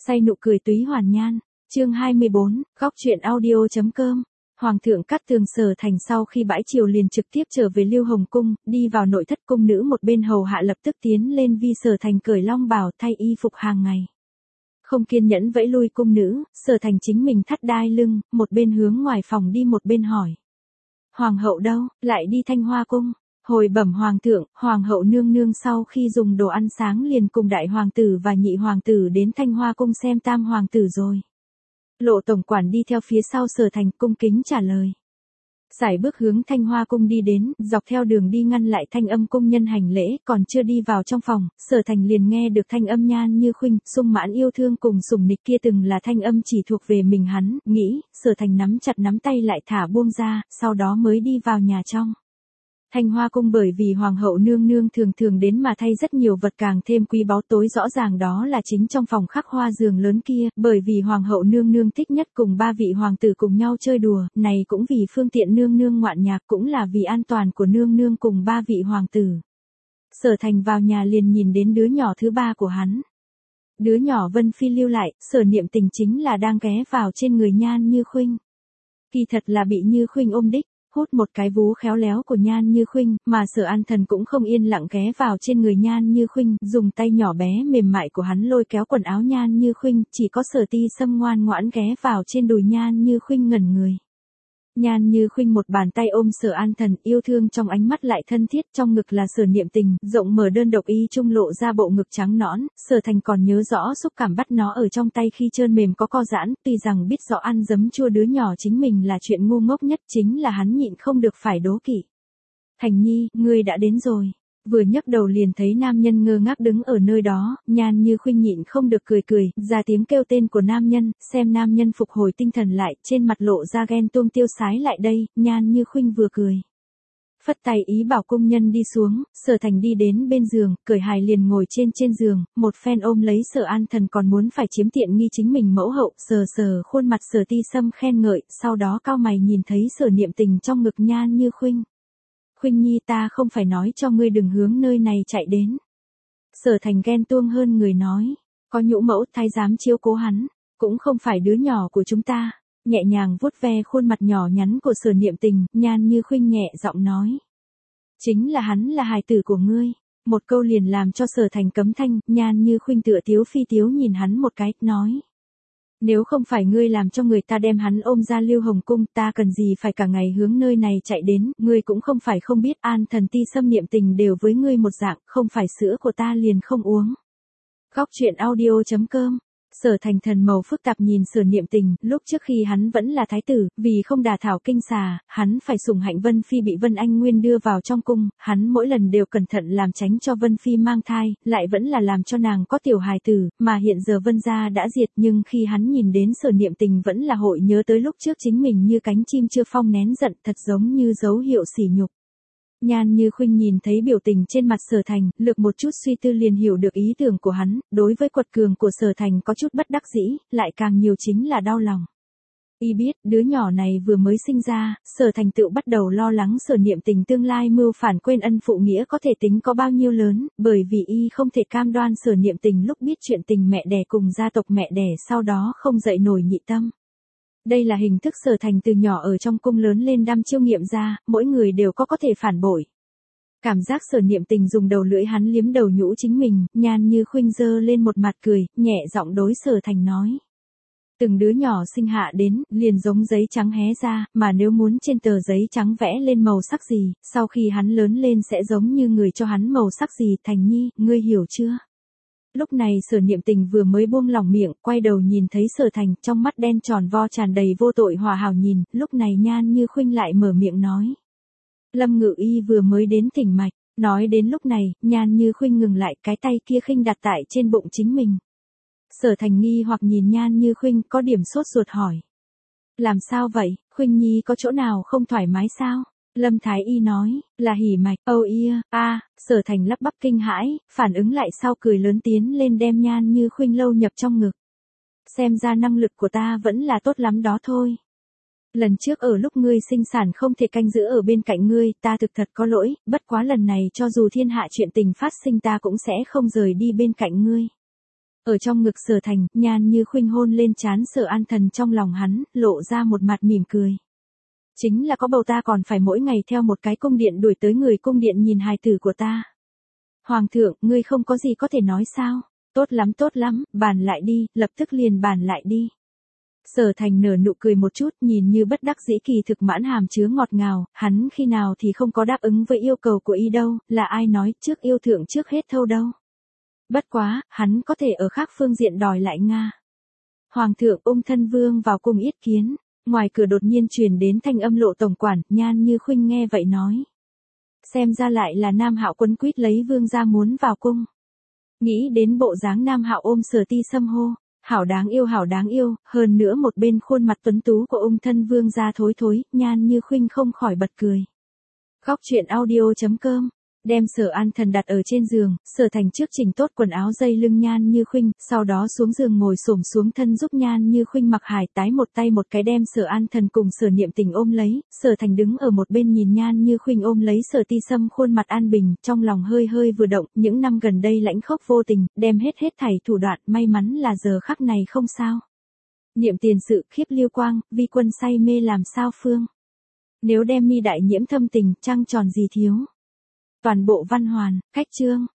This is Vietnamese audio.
Say nụ cười túy hoàn nhan, chương 24, góc truyện audio.com. Hoàng thượng Cát Tường Sở Thành sau khi bãi triều liền trực tiếp trở về Lưu Hồng Cung, đi vào nội thất cung nữ một bên hầu hạ lập tức tiến lên vi Sở Thành cởi long bào thay y phục hàng ngày. Không kiên nhẫn vẫy lui cung nữ, Sở Thành chính mình thắt đai lưng, một bên hướng ngoài phòng đi một bên hỏi. Hoàng hậu đâu, lại đi Thanh Hoa Cung. Hồi bẩm hoàng thượng, hoàng hậu nương nương sau khi dùng đồ ăn sáng liền cùng đại hoàng tử và nhị hoàng tử đến Thanh Hoa Cung xem tam hoàng tử rồi. Lộ tổng quản đi theo phía sau Sở Thành cung kính trả lời. Giải bước hướng Thanh Hoa Cung đi đến, dọc theo đường đi ngăn lại Thanh Âm cung nhân hành lễ, còn chưa đi vào trong phòng, Sở Thành liền nghe được thanh âm Nhan Như Khuynh, sung mãn yêu thương cùng sủng nịch kia từng là thanh âm chỉ thuộc về mình hắn, nghĩ, Sở Thành nắm chặt nắm tay lại thả buông ra, sau đó mới đi vào nhà trong. Thanh Hoa Cung bởi vì hoàng hậu nương nương thường thường đến mà thay rất nhiều vật càng thêm quý báu, tối rõ ràng đó là chính trong phòng khắc hoa giường lớn kia, bởi vì hoàng hậu nương nương thích nhất cùng ba vị hoàng tử cùng nhau chơi đùa, này cũng vì phương tiện nương nương ngoạn nhạc, cũng là vì an toàn của nương nương cùng ba vị hoàng tử. Sở Thành vào nhà liền nhìn đến đứa nhỏ thứ ba của hắn. Đứa nhỏ Vân Phi lưu lại, Sở Niệm Tình chính là đang ghé vào trên người Nhan Như Khuynh. Kỳ thật là bị Như Khuynh ôm đích. Hút một cái vú khéo léo của Nhan Như Khuynh, mà Sở An Thần cũng không yên lặng ghé vào trên người Nhan Như Khuynh, dùng tay nhỏ bé mềm mại của hắn lôi kéo quần áo Nhan Như Khuynh, chỉ có Sở Ti Sâm ngoan ngoãn ghé vào trên đùi Nhan Như Khuynh ngẩn người. Nhan Như Khuynh một bàn tay ôm Sở An Thần, yêu thương trong ánh mắt lại thân thiết, trong ngực là Sở Niệm Tình, rộng mở đơn độc y trung lộ ra bộ ngực trắng nõn, Sở Thành còn nhớ rõ xúc cảm bắt nó ở trong tay khi trơn mềm có co giãn, tuy rằng biết rõ ăn giấm chua đứa nhỏ chính mình là chuyện ngu ngốc nhất, chính là hắn nhịn không được phải đố kỵ. Thành Nhi, ngươi đã đến rồi. Vừa nhấc đầu liền thấy nam nhân ngơ ngác đứng ở nơi đó, Nhan Như Khuynh nhịn không được cười, ra tiếng kêu tên của nam nhân, xem nam nhân phục hồi tinh thần lại, trên mặt lộ ra ghen tuông tiêu sái lại đây, Nhan Như Khuynh vừa cười. Phất tay ý bảo cung nhân đi xuống, Sở Thành đi đến bên giường, cởi hài liền ngồi trên giường, một phen ôm lấy Sở An Thần còn muốn phải chiếm tiện nghi chính mình mẫu hậu, sờ khuôn mặt Sở Ti Sâm khen ngợi, sau đó cau mày nhìn thấy Sở Niệm Tình trong ngực Nhan Như Khuynh. Khuynh Nhi, ta không phải nói cho ngươi đừng hướng nơi này chạy đến. Sở Thành ghen tuông hơn người nói, có nhũ mẫu thái giám chiếu cố hắn, cũng không phải đứa nhỏ của chúng ta. Nhẹ nhàng vuốt ve khuôn mặt nhỏ nhắn của Sở Niệm Tình, Nhan Như Khuynh nhẹ giọng nói. Chính là hắn là hài tử của ngươi. Một câu liền làm cho Sở Thành cấm thanh, Nhan Như Khuynh tựa tiếu phi tiếu nhìn hắn một cái, nói. Nếu không phải ngươi làm cho người ta đem hắn ôm ra Lưu Hồng Cung, ta cần gì phải cả ngày hướng nơi này chạy đến, ngươi cũng không phải không biết An Thần Ti Sâm Niệm Tình đều với ngươi một dạng, không phải sữa của ta liền không uống. Góc truyện audio.com. Sở Thành thần màu phức tạp nhìn Sở Niệm Tình, lúc trước khi hắn vẫn là thái tử, vì không đả thảo kinh xà, hắn phải sủng hạnh Vân Phi bị Vân Anh Nguyên đưa vào trong cung, hắn mỗi lần đều cẩn thận làm tránh cho Vân Phi mang thai, lại vẫn là làm cho nàng có tiểu hài tử, mà hiện giờ Vân gia đã diệt, nhưng khi hắn nhìn đến Sở Niệm Tình vẫn là hội nhớ tới lúc trước chính mình như cánh chim chưa phong nén giận, thật giống như dấu hiệu sỉ nhục. Nhan Như Khuynh nhìn thấy biểu tình trên mặt Sở Thành, lược một chút suy tư liền hiểu được ý tưởng của hắn, đối với quật cường của Sở Thành có chút bất đắc dĩ, lại càng nhiều chính là đau lòng. Y biết, đứa nhỏ này vừa mới sinh ra, Sở Thành tự bắt đầu lo lắng Sở Niệm Tình tương lai mưu phản quên ân phụ nghĩa có thể tính có bao nhiêu lớn, bởi vì Y không thể cam đoan Sở Niệm Tình lúc biết chuyện tình mẹ đẻ cùng gia tộc mẹ đẻ sau đó không dậy nổi nhị tâm. Đây là hình thức Sở Thành từ nhỏ ở trong cung lớn lên đăm chiêu nghiệm ra, mỗi người đều có thể phản bội. Cảm giác Sở Niệm Tình dùng đầu lưỡi hắn liếm đầu nhũ chính mình, Nhan Như Khuynh giơ lên một mặt cười, nhẹ giọng đối Sở Thành nói. Từng đứa nhỏ sinh hạ đến, liền giống giấy trắng hé ra, mà nếu muốn trên tờ giấy trắng vẽ lên màu sắc gì, sau khi hắn lớn lên sẽ giống như người cho hắn màu sắc gì, Thành Nhi, ngươi hiểu chưa? Lúc này Sở Niệm Tình vừa mới buông lỏng miệng, quay đầu nhìn thấy Sở Thành, trong mắt đen tròn vo tràn đầy vô tội hòa hảo nhìn, lúc này Nhan Như Khuynh lại mở miệng nói. Lâm Ngự Y vừa mới đến thỉnh mạch, nói đến lúc này, Nhan Như Khuynh ngừng lại, cái tay kia khinh đặt tại trên bụng chính mình. Sở Thành nghi hoặc nhìn Nhan Như Khuynh, có điểm sốt ruột hỏi. Làm sao vậy, Khuynh Nhi có chỗ nào không thoải mái sao? Lâm Thái Y nói, là hỉ mạch, Sở Thành lắp bắp kinh hãi, phản ứng lại sau cười lớn tiến lên đem Nhan Như Khuynh lâu nhập trong ngực. Xem ra năng lực của ta vẫn là tốt lắm đó thôi. Lần trước ở lúc ngươi sinh sản không thể canh giữ ở bên cạnh ngươi, ta thực thật có lỗi, bất quá lần này cho dù thiên hạ chuyện tình phát sinh ta cũng sẽ không rời đi bên cạnh ngươi. Ở trong ngực Sở Thành, Nhan Như Khuynh hôn lên trán Sở An Thần, trong lòng hắn, lộ ra một mặt mỉm cười. Chính là có bầu ta còn phải mỗi ngày theo một cái cung điện đuổi tới người cung điện nhìn hài tử của ta. Hoàng thượng, ngươi không có gì có thể nói sao? Tốt lắm, bàn lại đi, lập tức liền bàn lại đi. Sở Thành nở nụ cười một chút, nhìn như bất đắc dĩ kỳ thực mãn hàm chứa ngọt ngào, hắn khi nào thì không có đáp ứng với yêu cầu của y đâu, là ai nói trước yêu thượng trước hết thâu đâu. Bất quá, hắn có thể ở khác phương diện đòi lại Nga. Hoàng thượng, Ung thân vương vào cung yết kiến, ngoài cửa đột nhiên truyền đến thanh âm Lộ tổng quản, Nhan Như Khuynh nghe vậy nói. Xem ra lại là Nam Hạo quấn quýt lấy vương gia muốn vào cung. Nghĩ đến bộ dáng Nam Hạo ôm Sở Ti Sâm hô, hảo đáng yêu, hơn nữa một bên khuôn mặt tuấn tú của Ung thân vương gia thối, Nhan Như Khuynh không khỏi bật cười. Góc truyện audio.com, đem Sở An Thần đặt ở trên giường, Sở Thành trước chỉnh tốt quần áo dây lưng Nhan Như Khuynh, sau đó xuống giường ngồi xổm xuống thân giúp Nhan Như Khuynh mặc hài tái, một tay một cái đem Sở An Thần cùng Sở Niệm Tình ôm lấy, Sở Thành đứng ở một bên nhìn Nhan Như Khuynh ôm lấy Sở Ti Sâm khuôn mặt an bình, trong lòng hơi vừa động, những năm gần đây lãnh khốc vô tình, đem hết thảy thủ đoạn, may mắn là giờ khắc này không sao. Niệm tiền sự, khiếp lưu quang, vi quân say mê làm sao phương. Nếu đem mi đại nhiễm thâm tình, trăng tròn gì thiếu. Toàn bộ văn hoàn, cách chương.